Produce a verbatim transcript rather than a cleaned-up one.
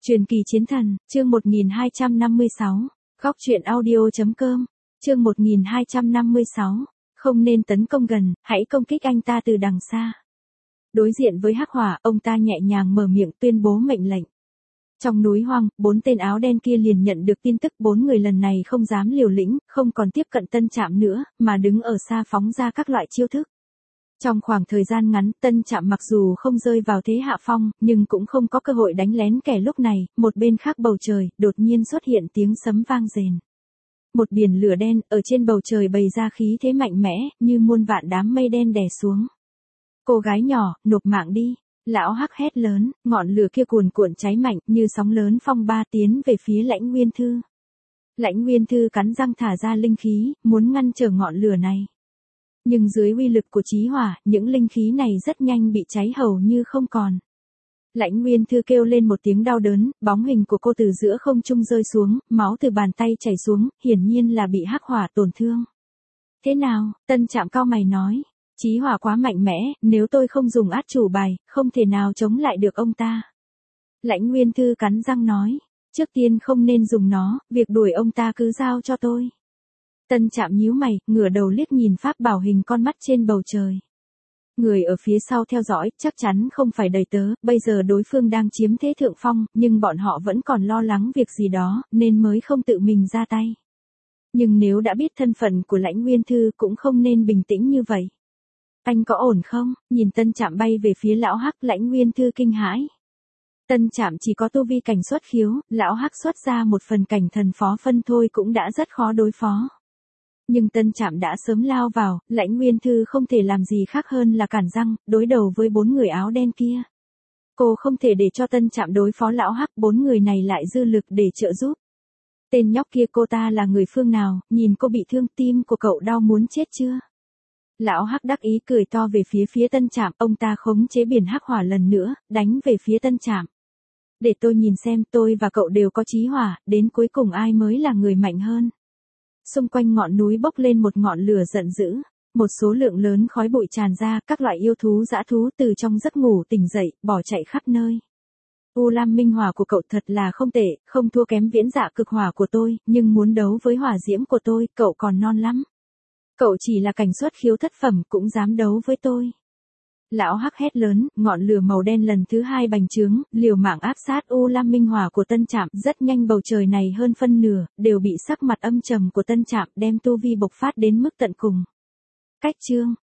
Truyền kỳ chiến thần, chương một nghìn hai trăm năm mươi sáu, góc truyện audio.com, chương một nghìn hai trăm năm mươi sáu, không nên tấn công gần, hãy công kích anh ta từ đằng xa. Đối diện với Hắc Hỏa, ông ta nhẹ nhàng mở miệng tuyên bố mệnh lệnh. Trong núi hoang, bốn tên áo đen kia liền nhận được tin tức bốn người lần này không dám liều lĩnh, không còn tiếp cận Tân Trạm nữa, mà đứng ở xa phóng ra các loại chiêu thức. Trong khoảng thời gian ngắn, Tân Trạm mặc dù không rơi vào thế hạ phong, nhưng cũng không có cơ hội đánh lén kẻ lúc này, một bên khác bầu trời, đột nhiên xuất hiện tiếng sấm vang rền. Một biển lửa đen, ở trên bầu trời bày ra khí thế mạnh mẽ, như muôn vạn đám mây đen đè xuống. Cô gái nhỏ, nộp mạng đi. Lão Hắc hét lớn, ngọn lửa kia cuồn cuộn cháy mạnh, như sóng lớn phong ba tiến về phía Lãnh Nguyên Thư. Lãnh Nguyên Thư cắn răng thả ra linh khí, muốn ngăn trở ngọn lửa này. Nhưng dưới uy lực của chí hỏa, những linh khí này rất nhanh bị cháy hầu như không còn. Lãnh Nguyên Thư kêu lên một tiếng đau đớn, bóng hình của cô từ giữa không trung rơi xuống, máu từ bàn tay chảy xuống, hiển nhiên là bị hắc hỏa tổn thương. Thế nào? Tân Trạm cau mày nói. Chí hỏa quá mạnh mẽ, nếu tôi không dùng át chủ bài, không thể nào chống lại được ông ta. Lãnh Nguyên Thư cắn răng nói, trước tiên không nên dùng nó, việc đuổi ông ta cứ giao cho tôi. Tân Trạm nhíu mày, ngửa đầu liếc nhìn pháp bảo hình con mắt trên bầu trời. Người ở phía sau theo dõi, chắc chắn không phải đầy tớ, bây giờ đối phương đang chiếm thế thượng phong, nhưng bọn họ vẫn còn lo lắng việc gì đó, nên mới không tự mình ra tay. Nhưng nếu đã biết thân phận của Lãnh Nguyên Thư cũng không nên bình tĩnh như vậy. Anh có ổn không? Nhìn Tân Trạm bay về phía lão Hắc, Lãnh Nguyên Thư kinh hãi. Tân Trạm chỉ có tu vi cảnh xuất khiếu, lão Hắc xuất ra một phần cảnh thần phó phân thôi cũng đã rất khó đối phó. Nhưng Tân Trạm đã sớm lao vào, Lãnh Nguyên Thư không thể làm gì khác hơn là cản răng, đối đầu với bốn người áo đen kia. Cô không thể để cho Tân Trạm đối phó lão Hắc, bốn người này lại dư lực để trợ giúp. Tên nhóc kia, cô ta là người phương nào, nhìn cô bị thương, tim của cậu đau muốn chết chưa? Lão Hắc đắc ý cười to về phía phía Tân Trạm, ông ta khống chế biển hắc hỏa lần nữa, đánh về phía Tân Trạm. Để tôi nhìn xem, tôi và cậu đều có chí hỏa, đến cuối cùng ai mới là người mạnh hơn. Xung quanh ngọn núi bốc lên một ngọn lửa giận dữ, một số lượng lớn khói bụi tràn ra, các loại yêu thú dã thú từ trong giấc ngủ tỉnh dậy, bỏ chạy khắp nơi. U Lam Minh Hỏa của cậu thật là không tệ, không thua kém Viễn Dạ Cực Hỏa của tôi, nhưng muốn đấu với hỏa diễm của tôi, cậu còn non lắm. Cậu chỉ là cảnh xuất khiếu thất phẩm cũng dám đấu với tôi. Lão Hắc hét lớn, ngọn lửa màu đen lần thứ hai bành trướng, liều mạng áp sát U Lam Minh Hỏa của Tân Trạm, rất nhanh bầu trời này hơn phân nửa, đều bị sắc mặt âm trầm của Tân Trạm đem tu vi bộc phát đến mức tận cùng. Cách chương,